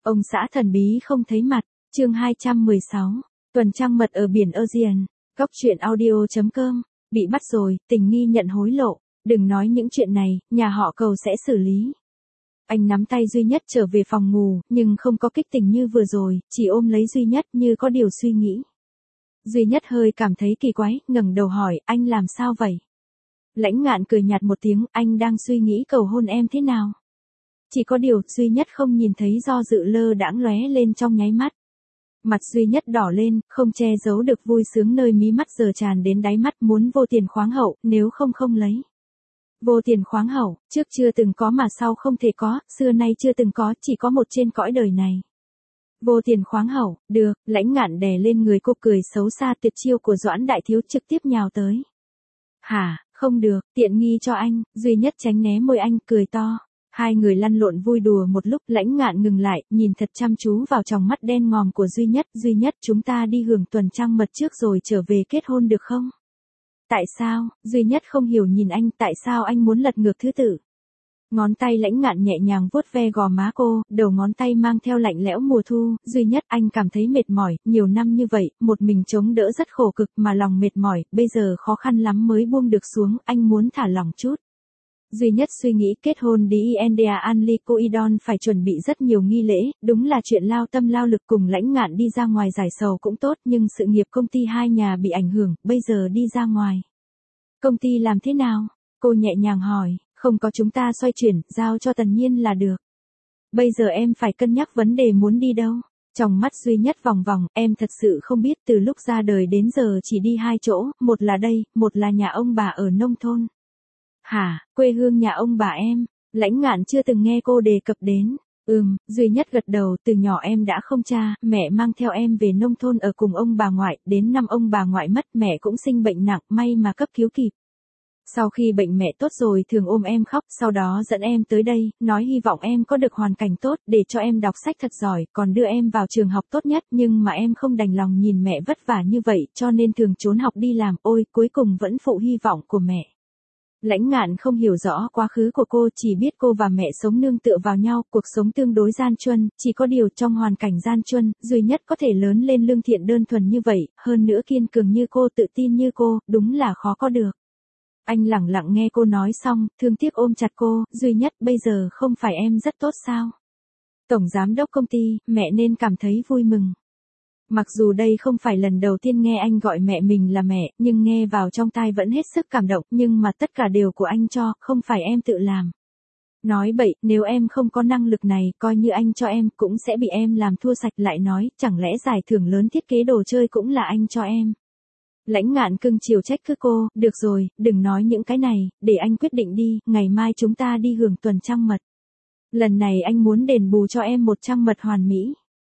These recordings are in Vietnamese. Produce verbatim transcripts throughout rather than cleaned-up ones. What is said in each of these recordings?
Ông xã thần bí không thấy mặt, chương hai trăm mười sáu, tuần trăng mật ở biển Aegean, góc truyện audio chấm com, bị bắt rồi, tình nghi nhận hối lộ, đừng nói những chuyện này, nhà họ Cầu sẽ xử lý. Anh nắm tay Duy Nhất trở về phòng ngủ, nhưng không có kích tình như vừa rồi, chỉ ôm lấy Duy Nhất như có điều suy nghĩ. Duy Nhất hơi cảm thấy kỳ quái, ngẩng đầu hỏi, anh làm sao vậy? Lãnh Ngạn cười nhạt một tiếng, anh đang suy nghĩ cầu hôn em thế nào? Chỉ có điều, Duy Nhất không nhìn thấy do dự lơ đãng lóe lên trong nháy mắt. Mặt Duy Nhất đỏ lên, không che giấu được vui sướng nơi mí mắt giờ tràn đến đáy mắt, muốn vô tiền khoáng hậu, nếu không không lấy. Vô tiền khoáng hậu, trước chưa từng có mà sau không thể có, xưa nay chưa từng có, chỉ có một trên cõi đời này. Vô tiền khoáng hậu, được, Lãnh Ngạn đè lên người cô cười xấu xa, tuyệt chiêu của Doãn Đại Thiếu trực tiếp nhào tới. Hả, không được, tiện nghi cho anh, Duy Nhất tránh né môi anh, cười to. Hai người lăn lộn vui đùa một lúc, Lãnh Ngạn ngừng lại, nhìn thật chăm chú vào tròng mắt đen ngòm của Duy Nhất. Duy Nhất, chúng ta đi hưởng tuần trăng mật trước rồi trở về kết hôn được không? Tại sao? Duy Nhất không hiểu nhìn anh, tại sao anh muốn lật ngược thứ tự? Ngón tay Lãnh Ngạn nhẹ nhàng vuốt ve gò má cô, đầu ngón tay mang theo lạnh lẽo mùa thu. Duy Nhất, anh cảm thấy mệt mỏi, nhiều năm như vậy, một mình chống đỡ rất khổ cực mà lòng mệt mỏi, bây giờ khó khăn lắm mới buông được xuống, anh muốn thả lỏng chút. Duy Nhất suy nghĩ kết hôn đi India Anlicoidon phải chuẩn bị rất nhiều nghi lễ, đúng là chuyện lao tâm lao lực cùng Lãnh Ngạn đi ra ngoài giải sầu cũng tốt, nhưng sự nghiệp công ty hai nhà bị ảnh hưởng, bây giờ đi ra ngoài. Công ty làm thế nào? Cô nhẹ nhàng hỏi, không có chúng ta xoay chuyển, giao cho Tần Nhiên là được. Bây giờ em phải cân nhắc vấn đề muốn đi đâu. Trong mắt Duy Nhất vòng vòng, em thật sự không biết từ lúc ra đời đến giờ chỉ đi hai chỗ, một là đây, một là nhà ông bà ở nông thôn. Hả, quê hương nhà ông bà em, Lãnh Ngạn chưa từng nghe cô đề cập đến. Ừm, Duy Nhất gật đầu, từ nhỏ em đã không cha, mẹ mang theo em về nông thôn ở cùng ông bà ngoại, đến năm ông bà ngoại mất mẹ cũng sinh bệnh nặng, may mà cấp cứu kịp. Sau khi bệnh mẹ tốt rồi thường ôm em khóc, sau đó dẫn em tới đây, nói hy vọng em có được hoàn cảnh tốt, để cho em đọc sách thật giỏi, còn đưa em vào trường học tốt nhất, nhưng mà em không đành lòng nhìn mẹ vất vả như vậy, cho nên thường trốn học đi làm, ôi, cuối cùng vẫn phụ hy vọng của mẹ. Lãnh Ngạn không hiểu rõ quá khứ của cô, chỉ biết cô và mẹ sống nương tựa vào nhau, cuộc sống tương đối gian truân, chỉ có điều trong hoàn cảnh gian truân, Duy Nhất có thể lớn lên lương thiện đơn thuần như vậy, hơn nữa kiên cường như cô, tự tin như cô, đúng là khó có được. Anh lẳng lặng nghe cô nói xong, thương tiếc ôm chặt cô, Duy Nhất, bây giờ không phải em rất tốt sao? Tổng giám đốc công ty, mẹ nên cảm thấy vui mừng. Mặc dù đây không phải lần đầu tiên nghe anh gọi mẹ mình là mẹ, nhưng nghe vào trong tai vẫn hết sức cảm động, nhưng mà tất cả đều của anh cho, không phải em tự làm. Nói bậy, nếu em không có năng lực này, coi như anh cho em, cũng sẽ bị em làm thua sạch. Lại nói, chẳng lẽ giải thưởng lớn thiết kế đồ chơi cũng là anh cho em? Lãnh Ngạn cưng chiều trách cứ cô, được rồi, đừng nói những cái này, để anh quyết định đi, ngày mai chúng ta đi hưởng tuần trăng mật. Lần này anh muốn đền bù cho em một trăng mật hoàn mỹ.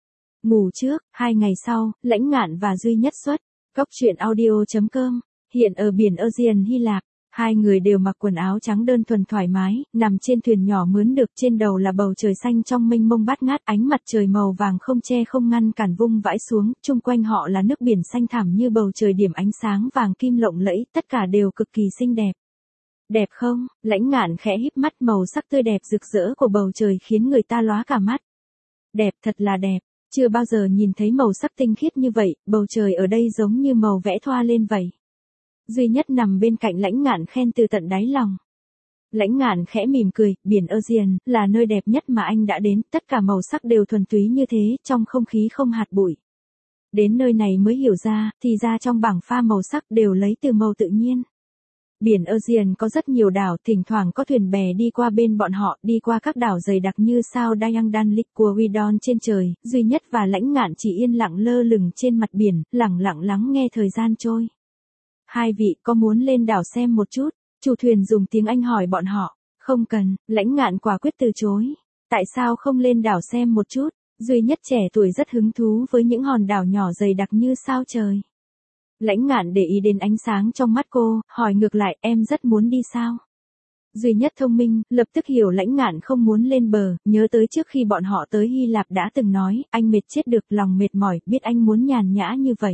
Ngủ trước, hai ngày sau, Lãnh Ngạn và Duy Nhất xuất, góc truyện audio chấm com, hiện ở biển Aegean Hy Lạp, hai người đều mặc quần áo trắng đơn thuần thoải mái, nằm trên thuyền nhỏ mướn được, trên đầu là bầu trời xanh trong mênh mông bát ngát, ánh mặt trời màu vàng không che không ngăn cản vung vãi xuống, chung quanh họ là nước biển xanh thẳm như bầu trời điểm ánh sáng vàng kim lộng lẫy, tất cả đều cực kỳ xinh đẹp. Đẹp không? Lãnh Ngạn khẽ híp mắt, màu sắc tươi đẹp rực rỡ của bầu trời khiến người ta lóa cả mắt. Đẹp, thật là đẹp. Chưa bao giờ nhìn thấy màu sắc tinh khiết như vậy, bầu trời ở đây giống như màu vẽ thoa lên vậy. Duy Nhất nằm bên cạnh Lãnh Ngạn khen từ tận đáy lòng. Lãnh Ngạn khẽ mỉm cười, biển Aegean là nơi đẹp nhất mà anh đã đến, tất cả màu sắc đều thuần túy như thế, trong không khí không hạt bụi. Đến nơi này mới hiểu ra, thì ra trong bảng pha màu sắc đều lấy từ màu tự nhiên. Biển Aegean có rất nhiều đảo, thỉnh thoảng có thuyền bè đi qua bên bọn họ, đi qua các đảo dày đặc như sao Diang Liquidon trên trời. Duy Nhất và Lãnh Ngạn chỉ yên lặng lơ lửng trên mặt biển, lặng lặng lắng nghe thời gian trôi. Hai vị có muốn lên đảo xem một chút? Chủ thuyền dùng tiếng Anh hỏi bọn họ. Không cần, Lãnh Ngạn quả quyết từ chối. Tại sao không lên đảo xem một chút? Duy Nhất trẻ tuổi rất hứng thú với những hòn đảo nhỏ dày đặc như sao trời. Lãnh Ngạn để ý đến ánh sáng trong mắt cô, hỏi ngược lại, em rất muốn đi sao? Duy Nhất thông minh, lập tức hiểu Lãnh Ngạn không muốn lên bờ, nhớ tới trước khi bọn họ tới Hy Lạp đã từng nói, anh mệt chết được, lòng mệt mỏi, biết anh muốn nhàn nhã như vậy.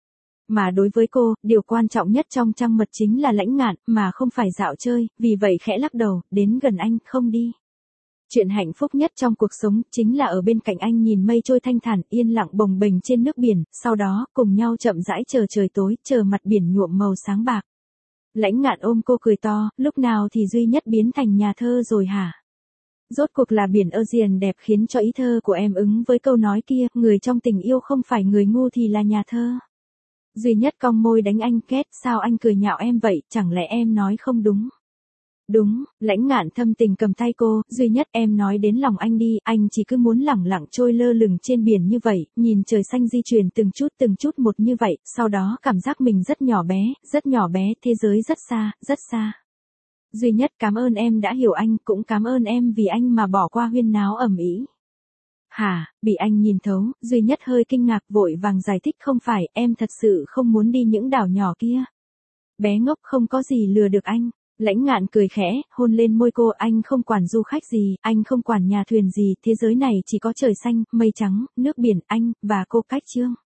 Mà đối với cô, điều quan trọng nhất trong trăng mật chính là Lãnh Ngạn, mà không phải dạo chơi, vì vậy khẽ lắc đầu, đến gần anh, không đi. Chuyện hạnh phúc nhất trong cuộc sống chính là ở bên cạnh anh nhìn mây trôi thanh thản yên lặng bồng bềnh trên nước biển, sau đó cùng nhau chậm rãi chờ trời tối, chờ mặt biển nhuộm màu sáng bạc. Lãnh Ngạn ôm cô cười to, lúc nào thì duy nhất biến thành nhà thơ rồi hả? Rốt cuộc là biển Ocean đẹp khiến cho ý thơ của em ứng với câu nói kia, người trong tình yêu không phải người ngu thì là nhà thơ. Duy nhất cong môi đánh anh, két, sao anh cười nhạo em vậy, chẳng lẽ em nói không đúng? Đúng, Lãnh Ngạn thâm tình cầm tay cô, duy nhất em nói đến lòng anh đi, anh chỉ cứ muốn lẳng lặng trôi lơ lửng trên biển như vậy, nhìn trời xanh di chuyển từng chút từng chút một như vậy, sau đó cảm giác mình rất nhỏ bé, rất nhỏ bé, thế giới rất xa, rất xa. Duy nhất cảm ơn em đã hiểu anh, cũng cảm ơn em vì anh mà bỏ qua huyên náo ầm ĩ. Hả, bị anh nhìn thấu, duy nhất hơi kinh ngạc vội vàng giải thích không phải, em thật sự không muốn đi những đảo nhỏ kia. Bé ngốc không có gì lừa được anh. Lãnh Ngạn cười khẽ, hôn lên môi cô, anh không quản du khách gì, anh không quản nhà thuyền gì, thế giới này chỉ có trời xanh, mây trắng, nước biển, anh, và cô Cách Trương.